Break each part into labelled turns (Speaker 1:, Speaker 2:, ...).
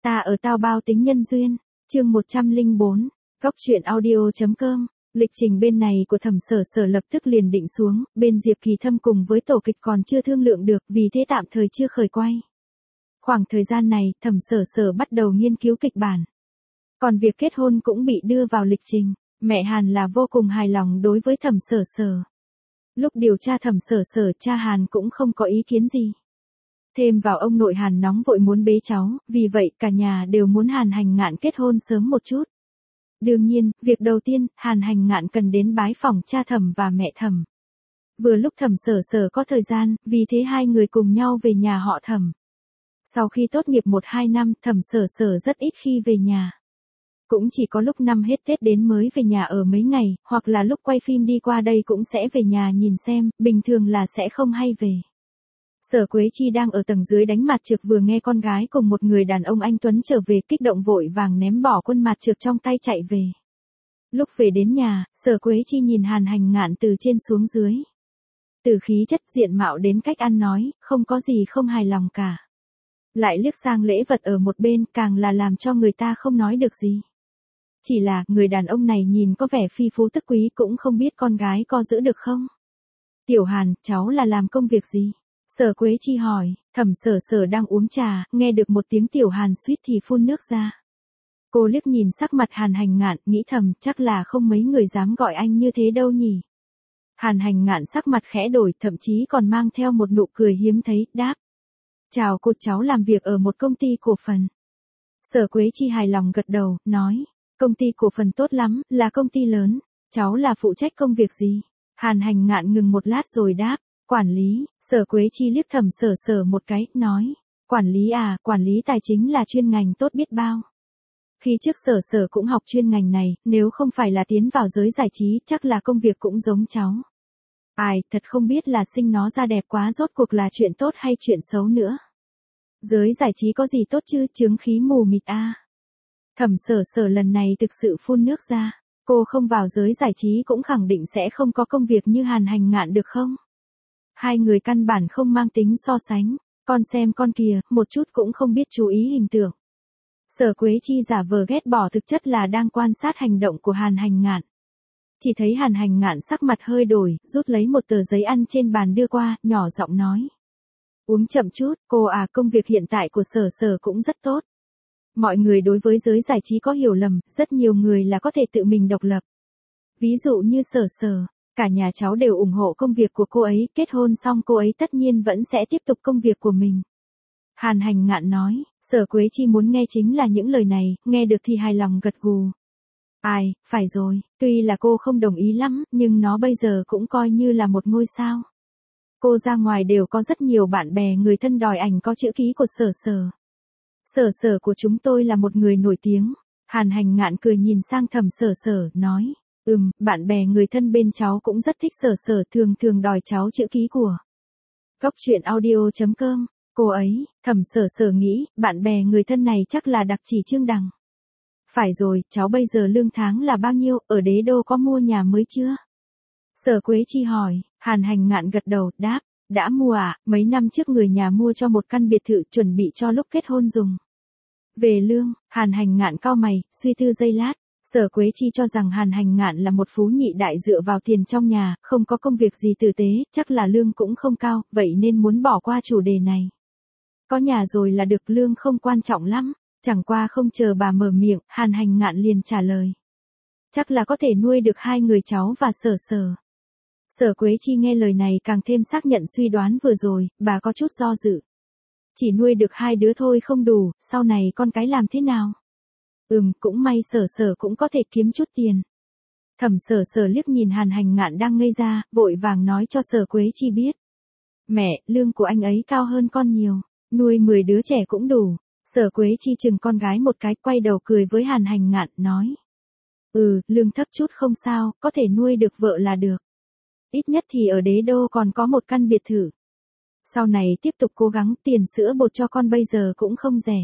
Speaker 1: Ta ở tao bao tính nhân duyên, chương 104, Góc truyện audio.com. Lịch trình bên này của Thẩm Sở Sở lập tức liền định xuống, bên Diệp Kỳ Thâm cùng với tổ kịch còn chưa thương lượng được, vì thế tạm thời chưa khởi quay. Khoảng thời gian này, Thẩm Sở Sở bắt đầu nghiên cứu kịch bản. Còn việc kết hôn cũng bị đưa vào lịch trình, mẹ Hàn là vô cùng hài lòng đối với Thẩm Sở Sở. Lúc điều tra Thẩm Sở Sở, cha Hàn cũng không có ý kiến gì. Thêm vào ông nội Hàn nóng vội muốn bế cháu, vì vậy cả nhà đều muốn Hàn Hành Ngạn kết hôn sớm một chút. Đương nhiên, việc đầu tiên, Hàn Hành Ngạn cần đến bái phỏng cha Thẩm và mẹ Thẩm. Vừa lúc Thẩm Sở Sở có thời gian, vì thế hai người cùng nhau về nhà họ Thẩm. Sau khi tốt nghiệp 1-2 năm, Thẩm Sở Sở rất ít khi về nhà. Cũng chỉ có lúc năm hết Tết đến mới về nhà ở mấy ngày, hoặc là lúc quay phim đi qua đây cũng sẽ về nhà nhìn xem, bình thường là sẽ không hay về. Sở Quế Chi đang ở tầng dưới đánh mặt trược, vừa nghe con gái cùng một người đàn ông anh tuấn trở về, kích động vội vàng ném bỏ quân mặt trược trong tay chạy về. Lúc về đến nhà, Sở Quế Chi nhìn Hàn Hành Ngạn từ trên xuống dưới. Từ khí chất, diện mạo đến cách ăn nói, không có gì không hài lòng cả. Lại liếc sang lễ vật ở một bên, càng là làm cho người ta không nói được gì. Chỉ là, người đàn ông này nhìn có vẻ phi phú tức quý, cũng không biết con gái có giữ được không. Tiểu Hàn, cháu là làm công việc gì? Sở Quế Chi hỏi. Thẩm Sở Sở đang uống trà, nghe được một tiếng Tiểu Hàn suýt thì phun nước ra. Cô liếc nhìn sắc mặt Hàn Hành Ngạn, nghĩ thầm, chắc là không mấy người dám gọi anh như thế đâu nhỉ. Hàn Hành Ngạn sắc mặt khẽ đổi, thậm chí còn mang theo một nụ cười hiếm thấy, đáp. Chào cô, cháu làm việc ở một công ty cổ phần. Sở Quế Chi hài lòng gật đầu, nói. Công ty cổ phần tốt lắm, là công ty lớn. Cháu là phụ trách công việc gì? Hàn Hành Ngạn ngừng một lát rồi đáp. Quản lý. Sở Quế Chi liếc Thẩm Sở Sở một cái, nói. Quản lý à, quản lý tài chính là chuyên ngành tốt biết bao. Khi trước Sở Sở cũng học chuyên ngành này, nếu không phải là tiến vào giới giải trí, chắc là công việc cũng giống cháu. Ai, thật không biết là sinh nó ra đẹp quá, rốt cuộc là chuyện tốt hay chuyện xấu nữa. Giới giải trí có gì tốt chứ, chướng khí mù mịt a. Thẩm Sở Sở lần này thực sự phun nước ra. Cô không vào giới giải trí cũng khẳng định sẽ không có công việc như Hàn Hành Ngạn được không? Hai người căn bản không mang tính so sánh, con xem con kìa, một chút cũng không biết chú ý hình tượng. Sở Quế Chi giả vờ ghét bỏ, thực chất là đang quan sát hành động của Hàn Hành Ngạn. Chỉ thấy Hàn Hành Ngạn sắc mặt hơi đổi, rút lấy một tờ giấy ăn trên bàn đưa qua, nhỏ giọng nói. Uống chậm chút, cô à, công việc hiện tại của Sở Sở cũng rất tốt. Mọi người đối với giới giải trí có hiểu lầm, rất nhiều người là có thể tự mình độc lập. Ví dụ như Sở Sở. Cả nhà cháu đều ủng hộ công việc của cô ấy, kết hôn xong cô ấy tất nhiên vẫn sẽ tiếp tục công việc của mình. Hàn Hành Ngạn nói. Sở Quế Chi muốn nghe chính là những lời này, nghe được thì hài lòng gật gù. Ai, phải rồi, tuy là cô không đồng ý lắm, nhưng nó bây giờ cũng coi như là một ngôi sao. Cô ra ngoài đều có rất nhiều bạn bè người thân đòi ảnh có chữ ký của Sở Sở. Sở Sở của chúng tôi là một người nổi tiếng. Hàn Hành Ngạn cười nhìn sang Thẩm Sở Sở, nói. Bạn bè người thân bên cháu cũng rất thích Sở Sở, thường đòi cháu chữ ký của. Góc truyện audio.com. Cô ấy. Thẩm Sở Sở nghĩ, bạn bè người thân này chắc là đặc chỉ Trương Đằng. Phải rồi, cháu bây giờ lương tháng là bao nhiêu, ở Đế Đô có mua nhà mới chưa? Sở Quế Chi hỏi. Hàn Hành Ngạn gật đầu, đáp. Đã mua à, mấy năm trước người nhà mua cho một căn biệt thự chuẩn bị cho lúc kết hôn dùng. Về lương, Hàn Hành Ngạn cau mày, suy tư giây lát. Sở Quế Chi cho rằng Hàn Hành Ngạn là một phú nhị đại dựa vào tiền trong nhà, không có công việc gì tử tế, chắc là lương cũng không cao, vậy nên muốn bỏ qua chủ đề này. Có nhà rồi là được, lương không quan trọng lắm. Chẳng qua không chờ bà mở miệng, Hàn Hành Ngạn liền trả lời. Chắc là có thể nuôi được hai người cháu và Sở Sở. Sở Quế Chi nghe lời này càng thêm xác nhận suy đoán vừa rồi, bà có chút do dự. Chỉ nuôi được hai đứa thôi không đủ, sau này con cái làm thế nào? Cũng may Sở Sở cũng có thể kiếm chút tiền. Thẩm Sở Sở liếc nhìn Hàn Hành Ngạn đang ngây ra, vội vàng nói cho Sở Quế Chi biết. Mẹ, lương của anh ấy cao hơn con nhiều, nuôi 10 đứa trẻ cũng đủ. Sở Quế Chi chừng con gái một cái, quay đầu cười với Hàn Hành Ngạn, nói. Lương thấp chút không sao, có thể nuôi được vợ là được. Ít nhất thì ở Đế Đô còn có một căn biệt thự. Sau này tiếp tục cố gắng, tiền sữa bột cho con bây giờ cũng không rẻ.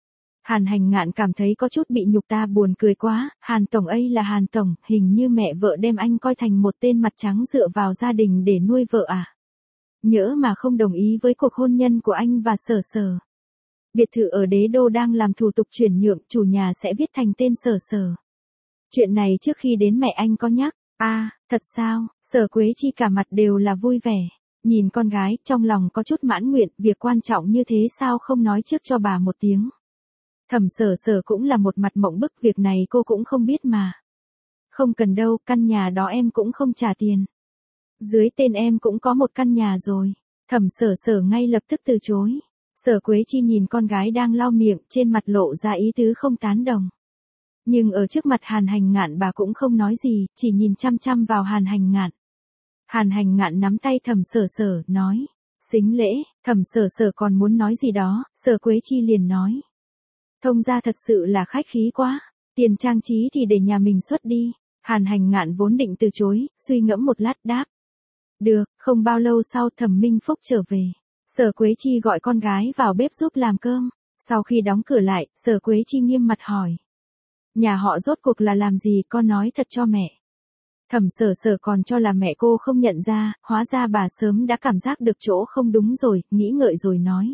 Speaker 1: Hàn Hành Ngạn cảm thấy có chút bị nhục, ta buồn cười quá, Hàn Tổng ấy là Hàn Tổng, hình như mẹ vợ đem anh coi thành một tên mặt trắng dựa vào gia đình để nuôi vợ à? Nhỡ mà không đồng ý với cuộc hôn nhân của anh và Sở Sở. Biệt thự ở Đế Đô đang làm thủ tục chuyển nhượng, chủ nhà sẽ viết thành tên Sở Sở. Chuyện này trước khi đến mẹ anh có nhắc. Thật sao? Sở Quế Chi cả mặt đều là vui vẻ. Nhìn con gái, trong lòng có chút mãn nguyện, việc quan trọng như thế sao không nói trước cho bà một tiếng. Thẩm Sở Sở cũng là một mặt mộng bức, việc này cô cũng không biết mà. Không cần đâu, căn nhà đó em cũng không trả tiền. Dưới tên em cũng có một căn nhà rồi. Thẩm Sở Sở ngay lập tức từ chối. Sở Quế Chi nhìn con gái đang lau miệng, trên mặt lộ ra ý tứ không tán đồng. Nhưng ở trước mặt Hàn Hành Ngạn bà cũng không nói gì, chỉ nhìn chăm chăm vào Hàn Hành Ngạn. Hàn Hành Ngạn nắm tay Thẩm Sở Sở, nói. Xính lễ. Thẩm Sở Sở còn muốn nói gì đó, Sở Quế Chi liền nói. Thông gia thật sự là khách khí quá, tiền trang trí thì để nhà mình xuất đi. Hàn Hành Ngạn vốn định từ chối, suy ngẫm một lát đáp. Được. Không bao lâu sau Thẩm Minh Phúc trở về. Sở Quế Chi gọi con gái vào bếp giúp làm cơm. Sau khi đóng cửa lại, Sở Quế Chi nghiêm mặt hỏi. Nhà họ rốt cuộc là làm gì, con nói thật cho mẹ. Thẩm Sở Sở còn cho là mẹ cô không nhận ra, hóa ra bà sớm đã cảm giác được chỗ không đúng rồi, nghĩ ngợi rồi nói.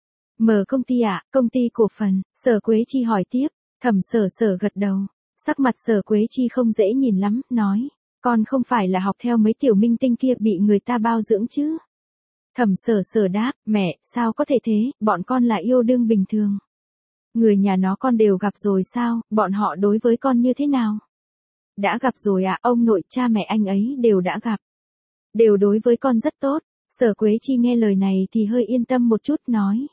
Speaker 1: Mở công ty ạ, công ty cổ phần. Sở Quế Chi hỏi tiếp. Thẩm Sở Sở gật đầu. Sắc mặt Sở Quế Chi không dễ nhìn lắm, nói. Con không phải là học theo mấy tiểu minh tinh kia bị người ta bao dưỡng chứ. Thẩm Sở Sở đáp, mẹ, sao có thể thế, bọn con là yêu đương bình thường. Người nhà nó con đều gặp rồi sao, bọn họ đối với con như thế nào? Đã gặp rồi ạ, ông nội cha mẹ anh ấy đều đã gặp. Đều đối với con rất tốt. Sở Quế Chi nghe lời này thì hơi yên tâm một chút, nói.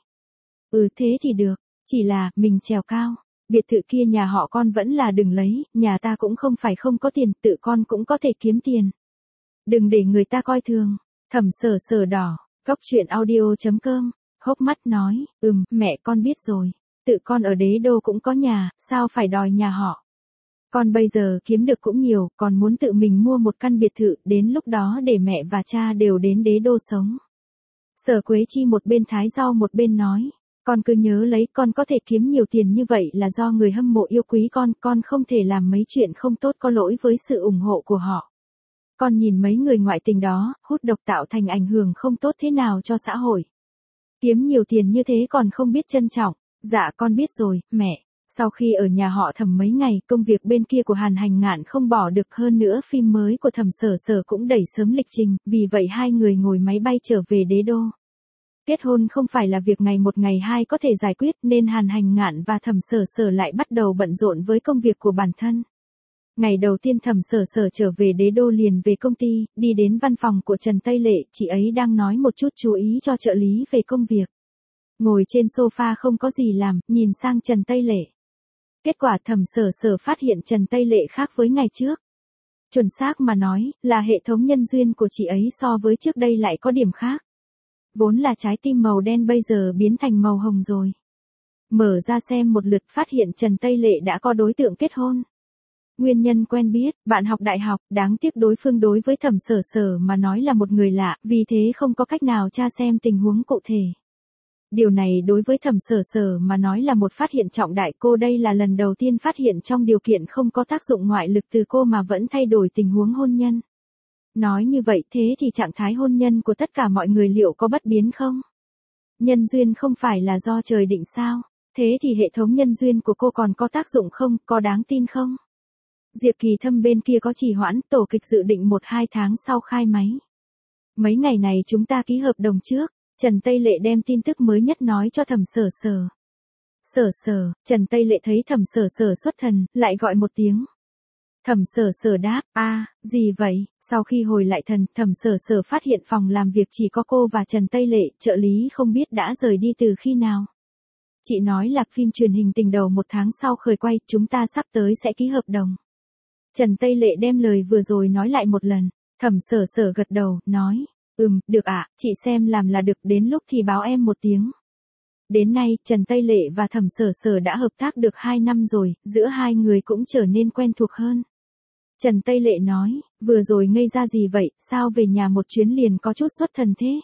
Speaker 1: Thế thì được, chỉ là, mình trèo cao. Biệt thự kia nhà họ con vẫn là đừng lấy, nhà ta cũng không phải không có tiền, tự con cũng có thể kiếm tiền. Đừng để người ta coi thường. Thẩm Sở Sở đỏ. Góc truyện audio.com, hốc mắt nói, mẹ con biết rồi. Tự con ở Đế Đô cũng có nhà, sao phải đòi nhà họ. Con bây giờ kiếm được cũng nhiều, còn muốn tự mình mua một căn biệt thự, đến lúc đó để mẹ và cha đều đến Đế Đô sống. Sở Quế Chi một bên thái rau một bên nói, con cứ nhớ lấy, con có thể kiếm nhiều tiền như vậy là do người hâm mộ yêu quý con không thể làm mấy chuyện không tốt có lỗi với sự ủng hộ của họ. Con nhìn mấy người ngoại tình đó, hút độc tạo thành ảnh hưởng không tốt thế nào cho xã hội. Kiếm nhiều tiền như thế còn không biết trân trọng. Dạ con biết rồi, mẹ. Sau khi ở nhà họ Thẩm mấy ngày, công việc bên kia của Hàn Hành Ngạn không bỏ được, hơn nữa phim mới của Thẩm Sở Sở cũng đẩy sớm lịch trình, vì vậy hai người ngồi máy bay trở về Đế Đô. Kết hôn không phải là việc ngày một ngày hai có thể giải quyết, nên Hàn Hành Ngạn và Thẩm Sở Sở lại bắt đầu bận rộn với công việc của bản thân. Ngày đầu tiên Thẩm Sở Sở trở về Đế Đô liền về công ty, đi đến văn phòng của Trần Tây Lệ, chị ấy đang nói một chút chú ý cho trợ lý về công việc. Ngồi trên sofa không có gì làm, nhìn sang Trần Tây Lệ. Kết quả Thẩm Sở Sở phát hiện Trần Tây Lệ khác với ngày trước. Chuẩn xác mà nói, là hệ thống nhân duyên của chị ấy so với trước đây lại có điểm khác. Vốn là trái tim màu đen bây giờ biến thành màu hồng rồi. Mở ra xem một lượt phát hiện Trần Tây Lệ đã có đối tượng kết hôn. Nguyên nhân quen biết, bạn học đại học, đáng tiếc đối phương đối với Thẩm Sở Sở mà nói là một người lạ, vì thế không có cách nào tra xem tình huống cụ thể. Điều này đối với Thẩm Sở Sở mà nói là một phát hiện trọng đại, cô đây là lần đầu tiên phát hiện trong điều kiện không có tác dụng ngoại lực từ cô mà vẫn thay đổi tình huống hôn nhân. Nói như vậy thế thì trạng thái hôn nhân của tất cả mọi người liệu có bất biến không? Nhân duyên không phải là do trời định sao? Thế thì hệ thống nhân duyên của cô còn có tác dụng không, có đáng tin không? Diệp Kỳ Thâm bên kia có trì hoãn, tổ kịch dự định 1-2 tháng sau khai máy. Mấy ngày này chúng ta ký hợp đồng trước. Trần Tây Lệ đem tin tức mới nhất nói cho Thẩm Sở Sở. Sở Sở, Trần Tây Lệ thấy Thẩm Sở Sở xuất thần, lại gọi một tiếng. Thẩm Sở Sở đáp, gì vậy? Sau khi hồi lại thần, Thẩm Sở Sở phát hiện phòng làm việc chỉ có cô và Trần Tây Lệ, trợ lý không biết đã rời đi từ khi nào. Chị nói là phim truyền hình tình đầu 1 tháng sau khởi quay, chúng ta sắp tới sẽ ký hợp đồng. Trần Tây Lệ đem lời vừa rồi nói lại một lần. Thẩm Sở Sở gật đầu, nói. Được ạ, chị xem làm là được, đến lúc thì báo em một tiếng. Đến nay, Trần Tây Lệ và Thẩm Sở Sở đã hợp tác được 2 năm rồi, giữa hai người cũng trở nên quen thuộc hơn. Trần Tây Lệ nói, vừa rồi ngây ra gì vậy, sao về nhà một chuyến liền có chút xuất thần thế?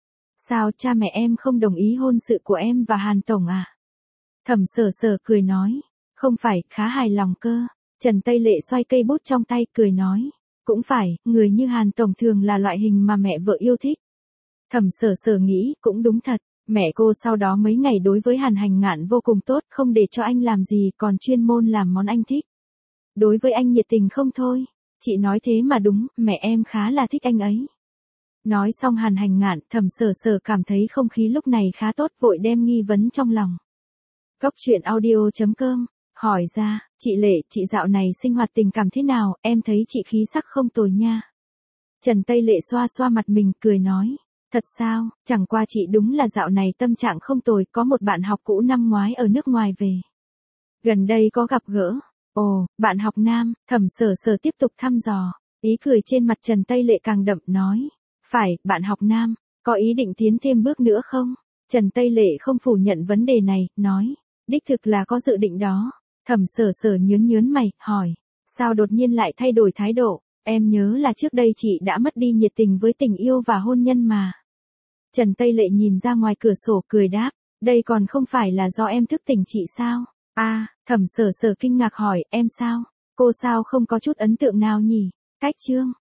Speaker 1: Sao cha mẹ em không đồng ý hôn sự của em và Hàn Tổng à? Thẩm Sở Sở cười nói, không phải, khá hài lòng cơ. Trần Tây Lệ xoay cây bút trong tay, cười nói. Cũng phải, người như Hàn Tổng thường là loại hình mà mẹ vợ yêu thích. Thẩm Sở Sở nghĩ, cũng đúng thật, Mẹ cô sau đó mấy ngày đối với Hàn Hành Ngạn vô cùng tốt, không để cho anh làm gì, còn chuyên môn làm món anh thích. Đối với anh nhiệt tình không thôi. Chị nói thế mà đúng, mẹ em khá là thích anh ấy. Nói xong Hàn Hành Ngạn, Thẩm Sở Sở cảm thấy không khí lúc này khá tốt, vội đem nghi vấn trong lòng. Cốc truyện audio.com hỏi ra, chị Lệ, chị dạo này sinh hoạt tình cảm thế nào, em thấy chị khí sắc không tồi nha. Trần Tây Lệ xoa xoa mặt mình, cười nói. Thật sao, chẳng qua chị đúng là dạo này tâm trạng không tồi, có một bạn học cũ năm ngoái ở nước ngoài về. Gần đây có gặp gỡ. Ồ, bạn học nam, Thẩm Sở Sở tiếp tục thăm dò. Ý cười trên mặt Trần Tây Lệ càng đậm, nói. Phải, bạn học nam, có ý định tiến thêm bước nữa không? Trần Tây Lệ không phủ nhận vấn đề này, nói. Đích thực là có dự định đó. Thẩm Sở Sở nhớn mày, hỏi. Sao đột nhiên lại thay đổi thái độ? Em nhớ là trước đây chị đã mất đi nhiệt tình với tình yêu và hôn nhân mà. Trần Tây Lệ nhìn ra ngoài cửa sổ, cười đáp. Đây còn không phải là do em thức tỉnh chị sao? Thẩm Sở Sở kinh ngạc hỏi, em sao? Cô sao không có chút ấn tượng nào nhỉ? Cách chương.